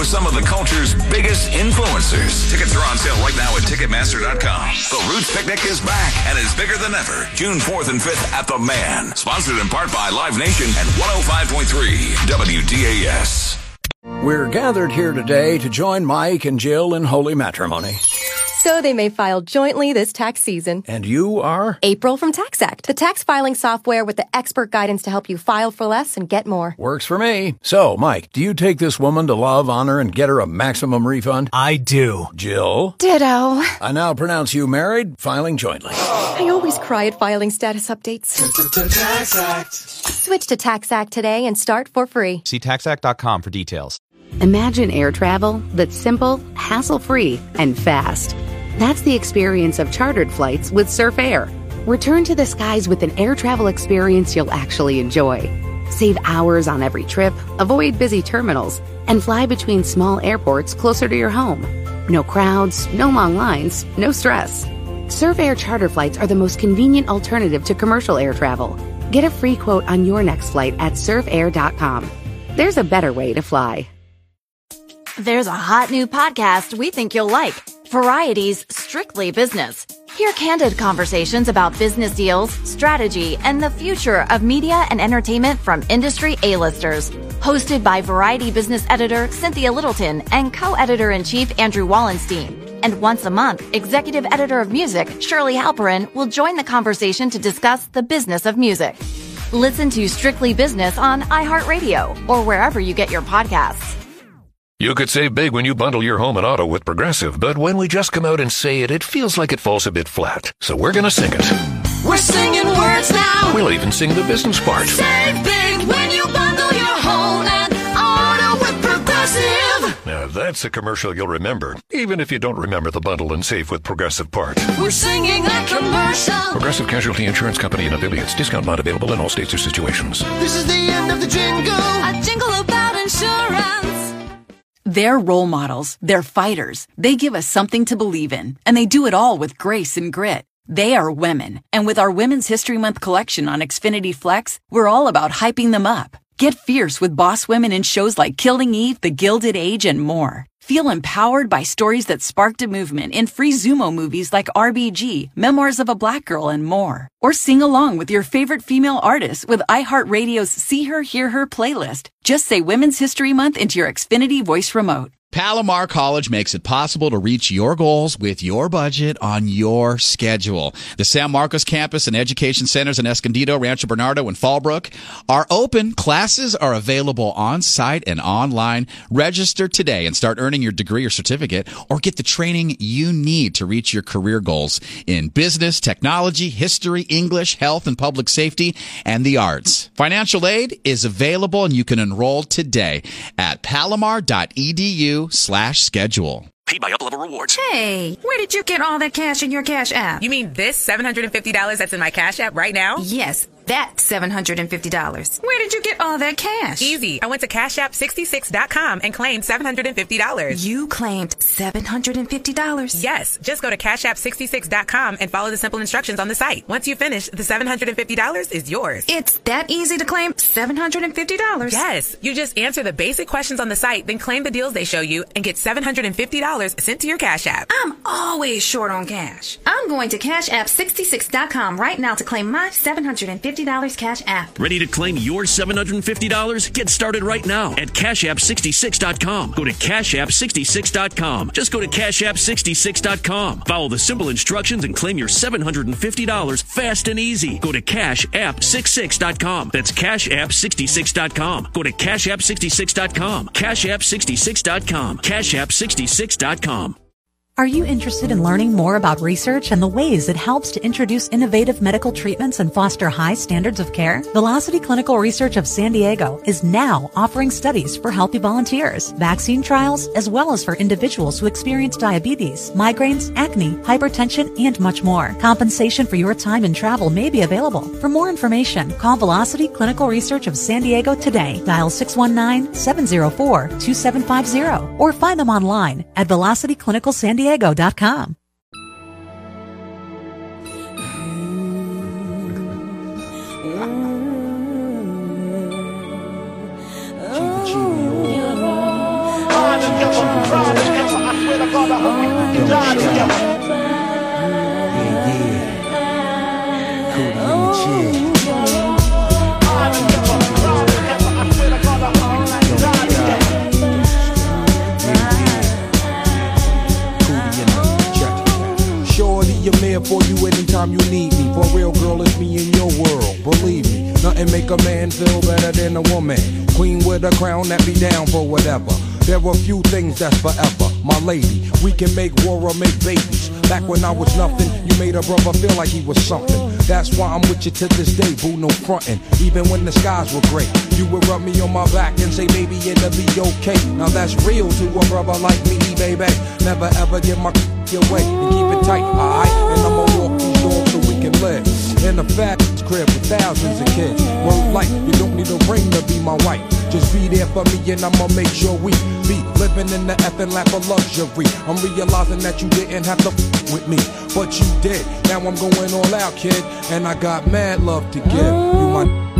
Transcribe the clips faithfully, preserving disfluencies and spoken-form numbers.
with some of the culture's biggest influencers. Tickets are on sale right now at Ticketmaster dot com. The Roots Picnic is back and is bigger than ever. June fourth and fifth at The Man. Sponsored in part by Live Nation and one oh five point three W D A S. We're gathered here today to join Mike and Jill in holy matrimony. So they may file jointly this tax season. And you are? April from TaxAct, the tax filing software with the expert guidance to help you file for less and get more. Works for me. So, Mike, do you take this woman to love, honor, and get her a maximum refund? I do. Jill? Ditto. I now pronounce you married, filing jointly. I always cry at filing status updates. TaxAct. Switch to TaxAct today and start for free. See tax act dot com for details. Imagine air travel that's simple, hassle-free, and fast. That's the experience of chartered flights with Surf Air. Return to the skies with an air travel experience you'll actually enjoy. Save hours on every trip, avoid busy terminals, and fly between small airports closer to your home. No crowds, no long lines, no stress. Surf Air charter flights are the most convenient alternative to commercial air travel. Get a free quote on your next flight at surf air dot com. There's a better way to fly. There's a hot new podcast we think you'll like. Variety's Strictly Business. Hear candid conversations about business deals, strategy, and the future of media and entertainment from industry A-listers. Hosted by Variety business editor Cynthia Littleton and co-editor-in-chief Andrew Wallenstein. And once a month, executive editor of music Shirley Halperin will join the conversation to discuss the business of music. Listen to Strictly Business on iHeartRadio or wherever you get your podcasts. You could save big when you bundle your home and auto with Progressive, but when we just come out and say it, it feels like it falls a bit flat. So we're going to sing it. We're singing words now. We'll even sing the business part. Save big when you bundle your home and auto with Progressive. Now that's a commercial you'll remember, even if you don't remember the bundle and save with Progressive part. We're singing that commercial. Progressive Casualty Insurance Company and affiliates. Discount not available in all states or situations. This is the end of the jingle. A jingle about insurance. They're role models. They're fighters. They give us something to believe in, and they do it all with grace and grit. They are women, and with our Women's History Month collection on Xfinity Flex, we're all about hyping them up. Get fierce with boss women in shows like Killing Eve, The Gilded Age, and more. Feel empowered by stories that sparked a movement in free Zumo movies like R B G, Memoirs of a Black Girl, and more. Or sing along with your favorite female artists with iHeartRadio's See Her, Hear Her playlist. Just say Women's History Month into your Xfinity voice remote. Palomar College makes it possible to reach your goals with your budget on your schedule. The San Marcos campus and education centers in Escondido, Rancho Bernardo, and Fallbrook are open. Classes are available on-site and online. Register today and start earning your degree or certificate, or get the training you need to reach your career goals in business, technology, history, English, health and public safety, and the arts. Financial aid is available, and you can enroll today at palomar dot e d u slash schedule. Paid by Uplevel Rewards. Hey, where did you get all that cash in your Cash App? You mean this seven hundred fifty dollars that's in my Cash App right now? Yes, that seven hundred fifty dollars. Where did you get all that cash? Easy. I went to cash app sixty-six dot com and claimed seven hundred fifty dollars. You claimed seven hundred fifty dollars? Yes. Just go to cash app sixty-six dot com and follow the simple instructions on the site. Once you finish, the seven hundred fifty dollars is yours. It's that easy to claim seven hundred fifty dollars? Yes. You just answer the basic questions on the site, then claim the deals they show you and get seven hundred fifty dollars sent to your Cash App. I'm always short on cash. I'm going to cash app sixty-six dot com right now to claim my seven hundred fifty dollars Cash App. Ready to claim your seven hundred fifty dollars? Get started right now at cash app sixty-six dot com. Go to cash app sixty-six dot com. Just go to cash app sixty-six dot com. Follow the simple instructions and claim your seven hundred fifty dollars fast and easy. Go to cash app sixty-six dot com. That's cash app sixty-six dot com. Go to cash app sixty-six dot com. cash app sixty-six dot com. cash app sixty-six dot com. Are you interested in learning more about research and the ways it helps to introduce innovative medical treatments and foster high standards of care? Velocity Clinical Research of San Diego is now offering studies for healthy volunteers, vaccine trials, as well as for individuals who experience diabetes, migraines, acne, hypertension, and much more. Compensation for your time and travel may be available. For more information, call Velocity Clinical Research of San Diego today. Dial six one nine, seven zero four, two seven five zero or find them online at velocity clinical san diego dot com. I'm there for you anytime you need me. For real, girl, it's me in your world. Believe me, nothing make a man feel better than a woman. Queen with a crown that be down for whatever. There are few things that's forever. My lady, we can make war or make babies. Back when I was nothing, you made a brother feel like he was something. That's why I'm with you to this day, boo, no frontin'. Even when the skies were gray, you would rub me on my back and say, baby, it'll be okay. Now that's real to a brother like me, baby. Never ever give my away and keep it tight, alright? And I'ma walk these doors so we can live in a fat crib with thousands of kids. Word life, you don't need a ring to be my wife. Just be there for me and I'ma make sure we be living in the effing lap of luxury. I'm realizing that you didn't have to f with me, but you did. Now I'm going all out, kid, and I got mad love to give. You my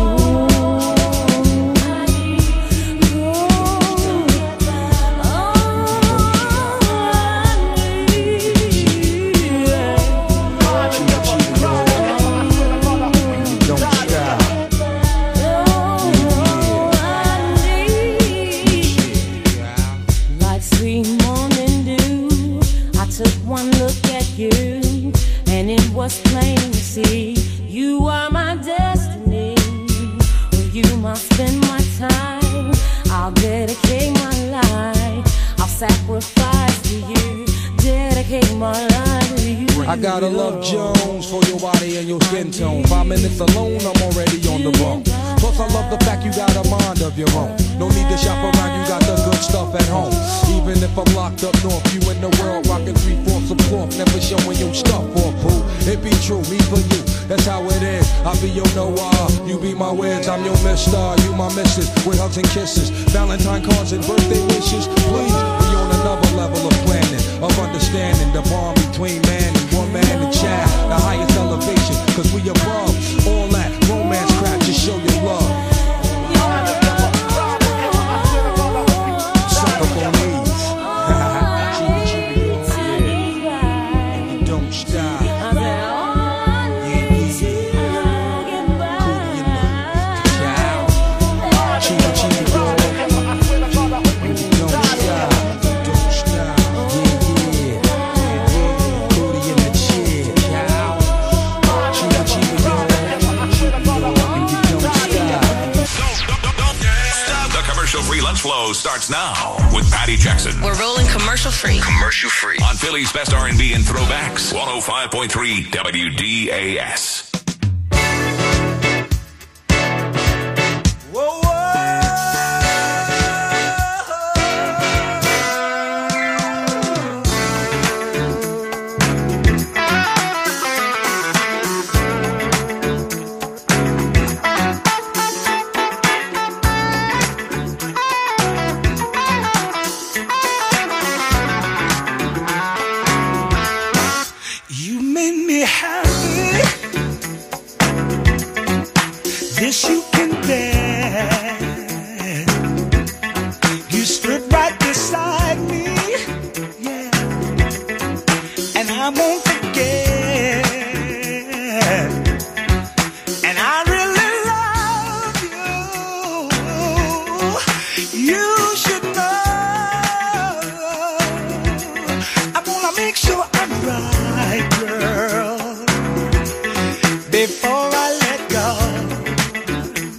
was plain to see. You are my destiny. With you must spend my time. I'll dedicate my life. I'll sacrifice to you. Dedicate my life to you. I gotta love Jones for your body and your skin tone. Five minutes alone, I'm already on the road. Plus I love the fact you got a mind of your own. No need to shop around, you got the good stuff at home. Even if I'm locked up north, you in the world rocking three-fourths of cloth. Never showing your stuff off, boo. It be true, me for you, that's how it is. I be your Noah, you be my Wiz. I'm your mister, you my missus. With hugs and kisses, Valentine cards and birthday wishes. Please, we on another level of planning, of understanding the bond between man and woman and child. The highest elevation, cause we above all that romance crap, just show your love. Suck up on these. Don't stop. Commercial-free lunch flow starts now with Patty Jackson. We're rolling commercial-free. Commercial-free. On Philly's best R and B and throwbacks. one oh five point three W D A S.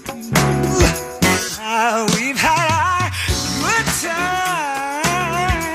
We've had our good time.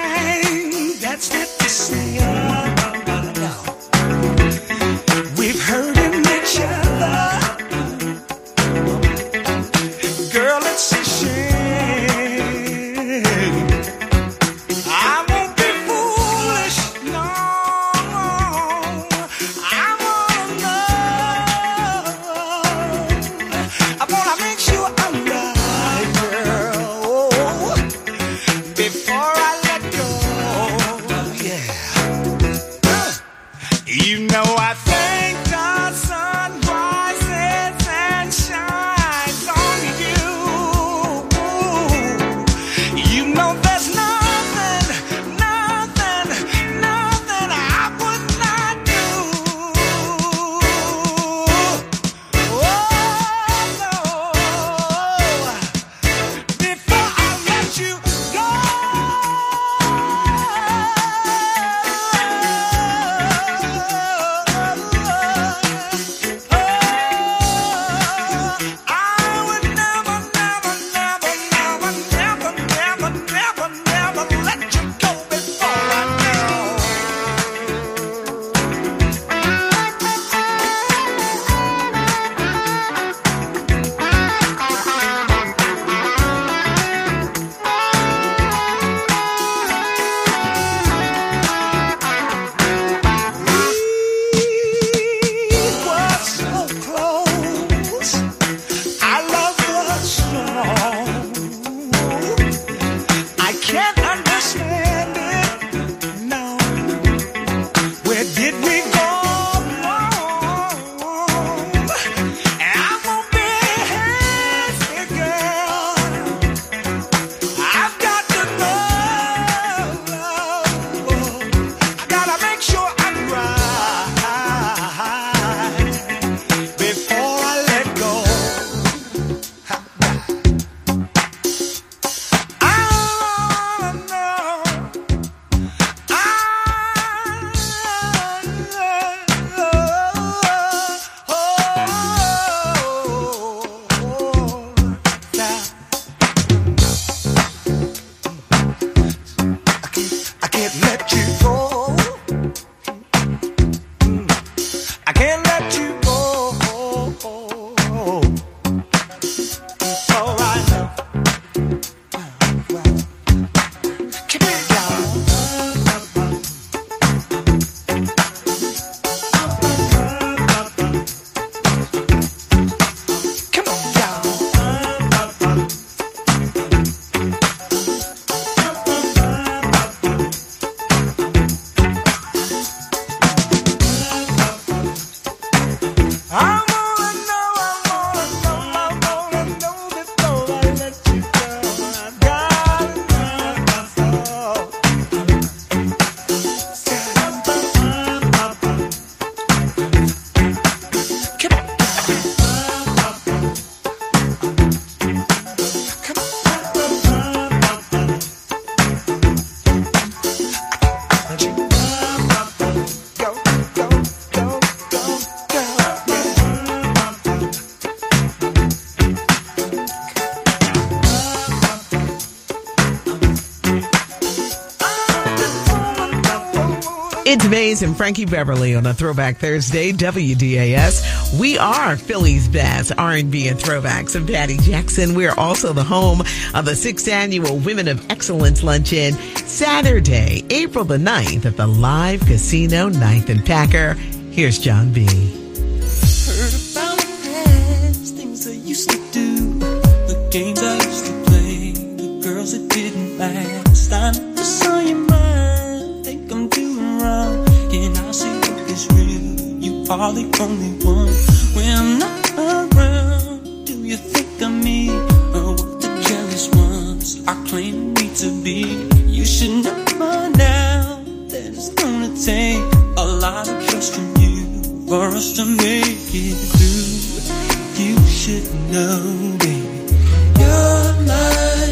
It's Maze and Frankie Beverly on a Throwback Thursday, W D A S. We are Philly's best R and B and throwbacks of Patty Jackson. We are also the home of the sixth annual Women of Excellence Luncheon, Saturday, April the ninth at the Live Casino, ninth and Packer. Here's John B. Heard about the past, things I used to do, the games I used to play, the girls that didn't last. I never saw your mind, think I'm doing wrong, and I say what is real, you are the only one. When I'm not around, do you think of me, or what the jealous ones are claiming me to be? You should know now that it's gonna take a lot of trust from you for us to make it through. You should know, baby, you're my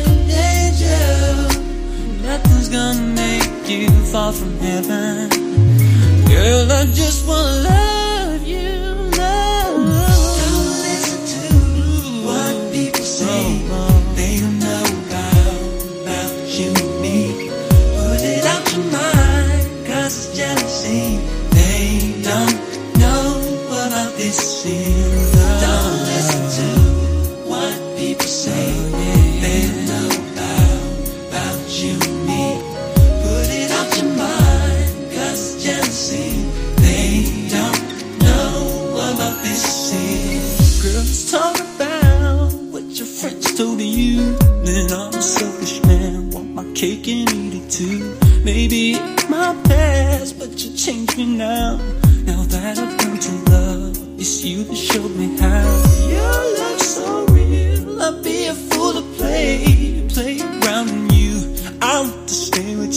angel. Nothing's gonna make you fall from heaven. Girl, I just wanna love you, love. Don't listen to what people say. They don't know about, about you and me. Put it out your mind, cause it's jealousy. They don't know about this feeling. Don't listen to what people say. They don't know about, about you and me. Put it out your mind, cause it's jealousy. They don't know about this feeling. Girls talk about what your friends told you. Then I'm a selfish man, want my cake and eat it too. Maybe it's my past, but you changed me now. Now that I've learned to love, it's you that showed me how. Your love's so real, I'd be a fool to play, play around in you. I want to stay with you.